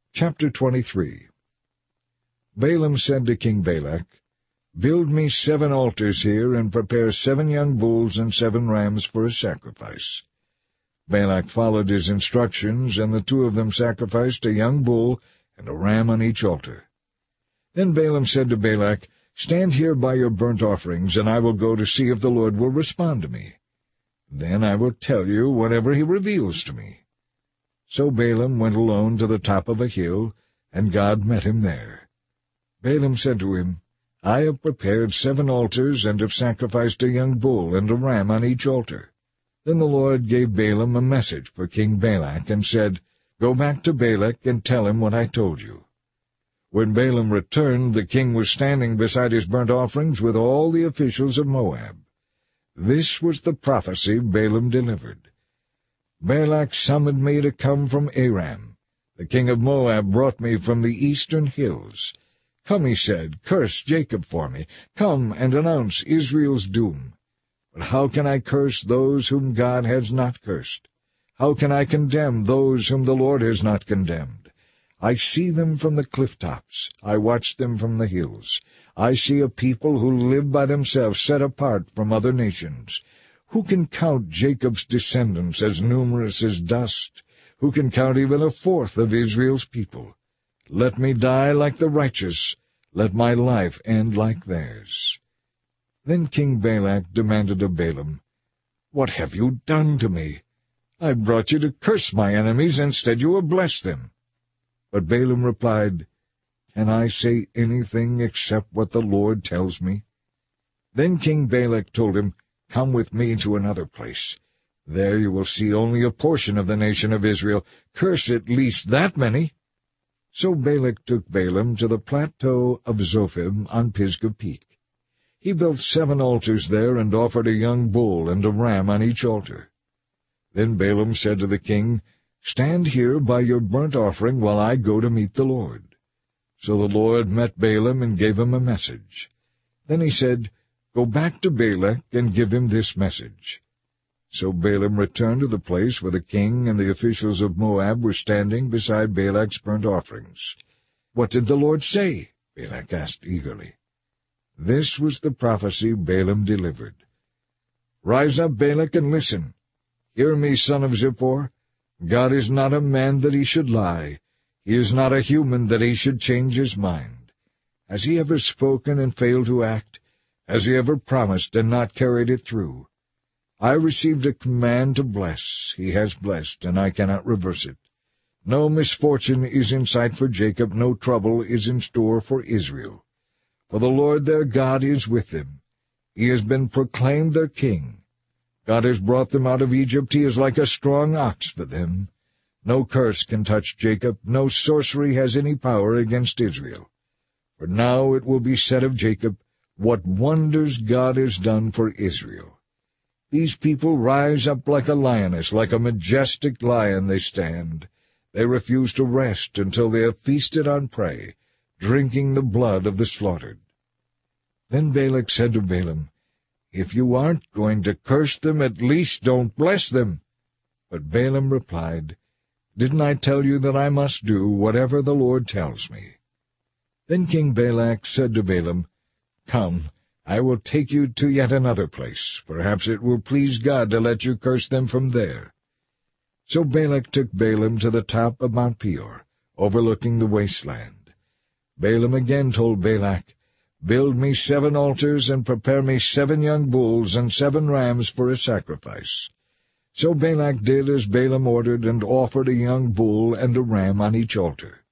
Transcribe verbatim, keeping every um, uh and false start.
Chapter twenty-three. Balaam said to King Balak, Build me seven altars here, and prepare seven young bulls and seven rams for a sacrifice. Balak followed his instructions, and the two of them sacrificed a young bull and a ram on each altar. Then Balaam said to Balak, Stand here by your burnt offerings, and I will go to see if the Lord will respond to me. Then I will tell you whatever he reveals to me. So Balaam went alone to the top of a hill, and God met him there. Balaam said to him, I have prepared seven altars, and have sacrificed a young bull and a ram on each altar. Then the Lord gave Balaam a message for King Balak, and said, Go back to Balak, and tell him what I told you. When Balaam returned, the king was standing beside his burnt offerings with all the officials of Moab. This was the prophecy Balaam delivered. Balak summoned me to come from Aram. The king of Moab brought me from the eastern hills. Come, he said, curse Jacob for me. Come and announce Israel's doom. But how can I curse those whom God has not cursed? How can I condemn those whom the Lord has not condemned? I see them from the cliff tops. I watch them from the hills. I see a people who live by themselves, set apart from other nations. Who can count Jacob's descendants as numerous as dust? Who can count even a fourth of Israel's people? Let me die like the righteous. Let my life end like theirs. Then King Balak demanded of Balaam, What have you done to me? I brought you to curse my enemies, instead you have blessed them. But Balaam replied, Can I say anything except what the Lord tells me? Then King Balak told him, Come with me to another place. There you will see only a portion of the nation of Israel. Curse at least that many. So Balak took Balaam to the plateau of Zophim on Pisgah Peak. He built seven altars there, and offered a young bull and a ram on each altar. Then Balaam said to the king, Stand here by your burnt offering while I go to meet the Lord. So the Lord met Balaam and gave him a message. Then he said, Go back to Balak and give him this message. So Balaam returned to the place where the king and the officials of Moab were standing beside Balak's burnt offerings. What did the Lord say? Balak asked eagerly. This was the prophecy Balaam delivered. Rise up, Balak, and listen. Hear me, son of Zippor. God is not a man that he should lie. He is not a human that he should change his mind. Has he ever spoken and failed to act? Has he ever promised and not carried it through? I received a command to bless. He has blessed, and I cannot reverse it. No misfortune is in sight for Jacob, no trouble is in store for Israel. For the Lord their God is with them. He has been proclaimed their king. God has brought them out of Egypt. He is like a strong ox for them. No curse can touch Jacob. No sorcery has any power against Israel. For now it will be said of Jacob, What wonders God has done for Israel. These people rise up like a lioness, like a majestic lion they stand. They refuse to rest until they have feasted on prey, drinking the blood of the slaughtered. Then Balak said to Balaam, If you aren't going to curse them, at least don't bless them. But Balaam replied, Didn't I tell you that I must do whatever the Lord tells me? Then King Balak said to Balaam, Come, I will take you to yet another place. Perhaps it will please God to let you curse them from there. So Balak took Balaam to the top of Mount Peor, overlooking the wasteland. Balaam again told Balak, Build me seven altars, and prepare me seven young bulls and seven rams for a sacrifice. So Balak did as Balaam ordered, and offered a young bull and a ram on each altar.